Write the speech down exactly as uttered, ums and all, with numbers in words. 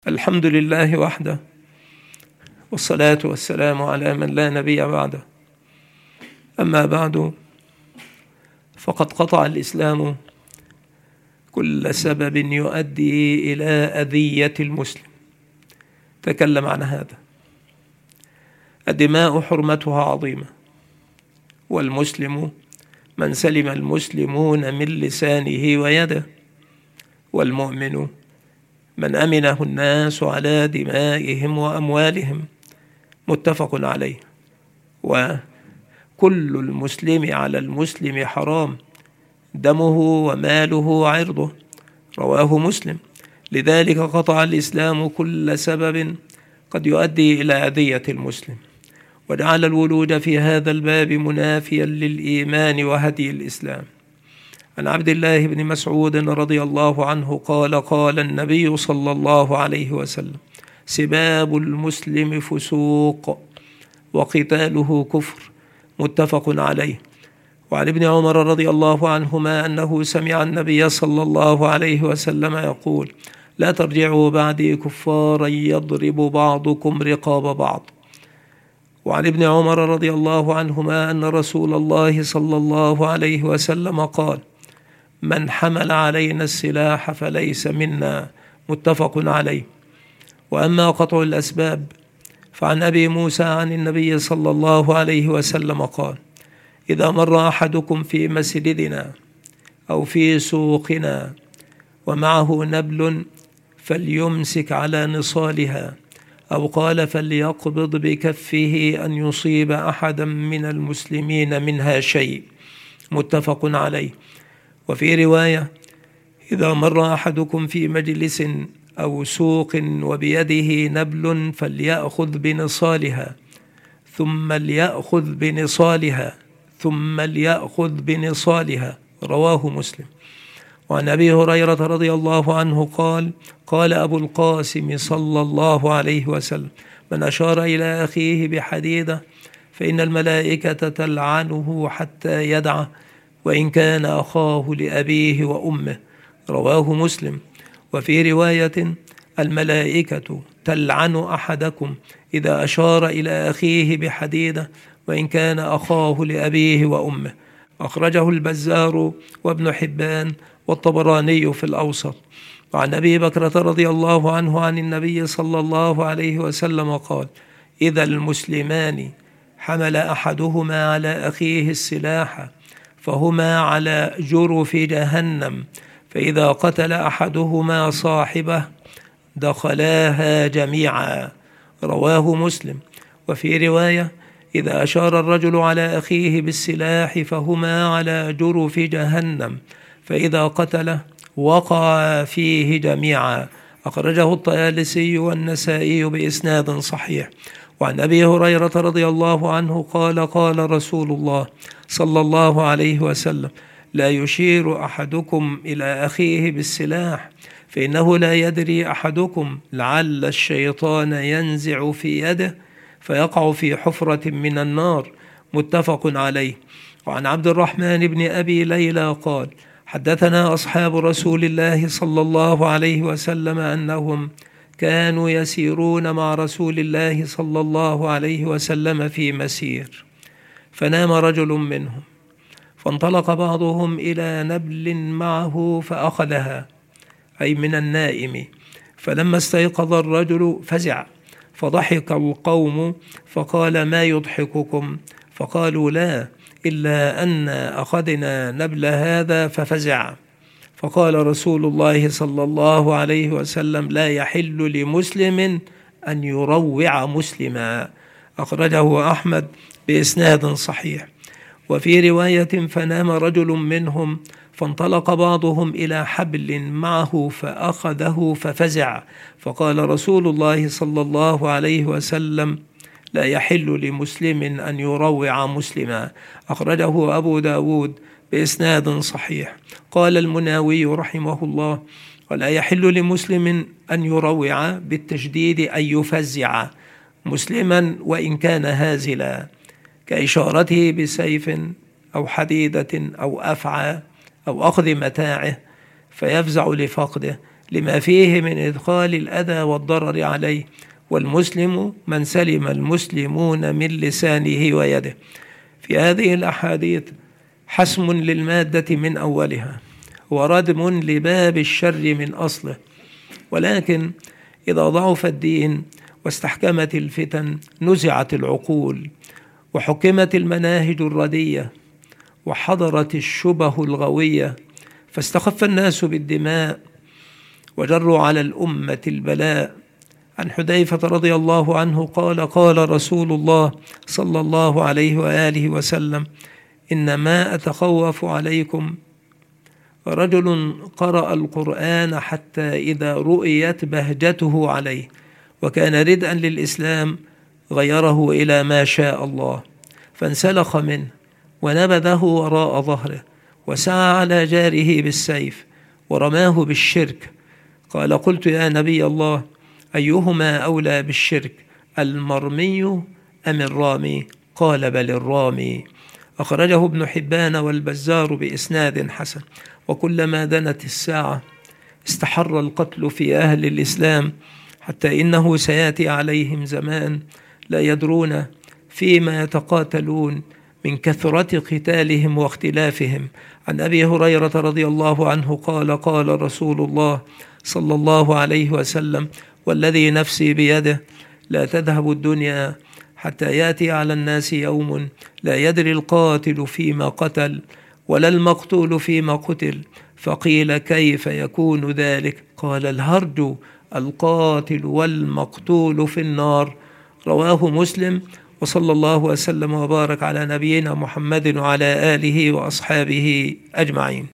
الحمد لله وحده، والصلاة والسلام على من لا نبي بعده. أما بعد، فقد قطع الإسلام كل سبب يؤدي إلى أذية المسلم. تكلم عن هذا. الدماء حرمتها عظيمة، والمسلم من سلم المسلمون من لسانه ويده، والمؤمن من أمنه الناس على دمائهم وأموالهم. متفق عليه. وكل المسلم على المسلم حرام، دمه وماله وعرضه. رواه مسلم. لذلك قطع الإسلام كل سبب قد يؤدي إلى أذية المسلم، وجعل الولود في هذا الباب منافيا للإيمان وهدي الإسلام. عن عبد الله بن مسعود رضي الله عنه قال: قال النبي صلى الله عليه وسلم: سباب المسلم فسوق، وقتاله كفر. متفق عليه. وعن ابن عمر رضي الله عنهما أنه سمع النبي صلى الله عليه وسلم يقول: لا ترجعوا بعدي كفارا يضرب بعضكم رقاب بعض. وعن ابن عمر رضي الله عنهما أن رسول الله صلى الله عليه وسلم قال: من حمل علينا السلاح فليس منا. متفق عليه. وأما قطع الأسباب، فعن أبي موسى عن النبي صلى الله عليه وسلم قال: إذا مر أحدكم في مسجدنا أو في سوقنا ومعه نبل فليمسك على نصالها، أو قال فليقبض بكفه أن يصيب أحدا من المسلمين منها شيء. متفق عليه. وفي رواية: إذا مر أحدكم في مجلس أو سوق وبيده نبل فليأخذ بنصالها ثم ليأخذ بنصالها ثم ليأخذ بنصالها. رواه مسلم. وعن أبي هريرة رضي الله عنه قال: قال أبو القاسم صلى الله عليه وسلم: من أشار إلى أخيه بحديدة فإن الملائكة تلعنه حتى يدعه، وإن كان أخاه لأبيه وأمه. رواه مسلم. وفي رواية: الملائكة تلعن أحدكم إذا أشار إلى أخيه بحديدة وإن كان أخاه لأبيه وأمه. أخرجه البزار وابن حبان والطبراني في الأوسط. وعن أبي بكرة رضي الله عنه عن النبي صلى الله عليه وسلم قال: إذا المسلمان حمل أحدهما على أخيه السلاح فهما على جرف جهنم، فإذا قتل أحدهما صاحبه دخلاها جميعا. رواه مسلم. وفي رواية: إذا أشار الرجل على أخيه بالسلاح فهما على جرف جهنم، فإذا قتله وقع فيه جميعا. أخرجه الطيالسي والنسائي بإسناد صحيح. وعن أبي هريرة رضي الله عنه قال: قال رسول الله صلى الله عليه وسلم: لا يشير أحدكم إلى أخيه بالسلاح، فإنه لا يدري أحدكم لعل الشيطان ينزع في يده فيقع في حفرة من النار. متفق عليه. وعن عبد الرحمن بن أبي ليلى قال: حدثنا أصحاب رسول الله صلى الله عليه وسلم أنهم كانوا يسيرون مع رسول الله صلى الله عليه وسلم في مسير، فنام رجل منهم، فانطلق بعضهم إلى نبل معه فأخذها، أي من النائم. فلما استيقظ الرجل فزع، فضحك القوم، فقال: ما يضحككم؟ فقالوا: لا، إلا أن أخذنا نبل هذا ففزع. فقال رسول الله صلى الله عليه وسلم: لا يحل لمسلم أن يروع مسلما. أخرجه أحمد بإسناد صحيح. وفي رواية: فنام رجل منهم، فانطلق بعضهم إلى حبل معه فأخذه ففزع. فقال رسول الله صلى الله عليه وسلم: لا يحل لمسلم أن يروع مسلما. أخرجه أبو داود بإسناد صحيح. قال المناوي رحمه الله: ولا يحل لمسلم أن يروع بالتشديد أن يفزع مسلما وإن كان هازلا، كإشارته بسيف أو حديدة أو أفعى أو أخذ متاعه فيفزع لفقده، لما فيه من إدخال الأذى والضرر عليه، والمسلم من سلم المسلمون من لسانه ويده. في هذه الأحاديث حسم للمادة من أولها وردم لباب الشر من أصله، ولكن إذا ضعف الدين واستحكمت الفتن نزعت العقول وحكمت المناهج الردية وحضرت الشبه الغوية، فاستخف الناس بالدماء وجروا على الأمة البلاء. عن حذيفة رضي الله عنه قال: قال رسول الله صلى الله عليه وآله وسلم: إنما أتخوف عليكم رجل قرأ القرآن حتى إذا رؤيت بهجته عليه وكان ردءا للإسلام غيره إلى ما شاء الله، فانسلخ منه ونبذه وراء ظهره وسعى على جاره بالسيف ورماه بالشرك. قال: قلت يا نبي الله، أيهما أولى بالشرك، المرمي أم الرامي؟ قال: بل الرامي. أخرجه ابن حبان والبزار بإسناد حسن. وكلما دنت الساعة استحر القتل في أهل الإسلام، حتى إنه سيأتي عليهم زمان لا يدرون فيما يتقاتلون من كثرة قتالهم واختلافهم. عن أبي هريرة رضي الله عنه قال: قال رسول الله صلى الله عليه وسلم: والذي نفسي بيده لا تذهب الدنيا حتى يأتي على الناس يوم لا يدري القاتل فيما قتل ولا المقتول فيما قتل. فقيل: كيف يكون ذلك؟ قال: الهرج، القاتل والمقتول في النار. رواه مسلم. وصلى الله وسلم وبارك على نبينا محمد وعلى آله وأصحابه أجمعين.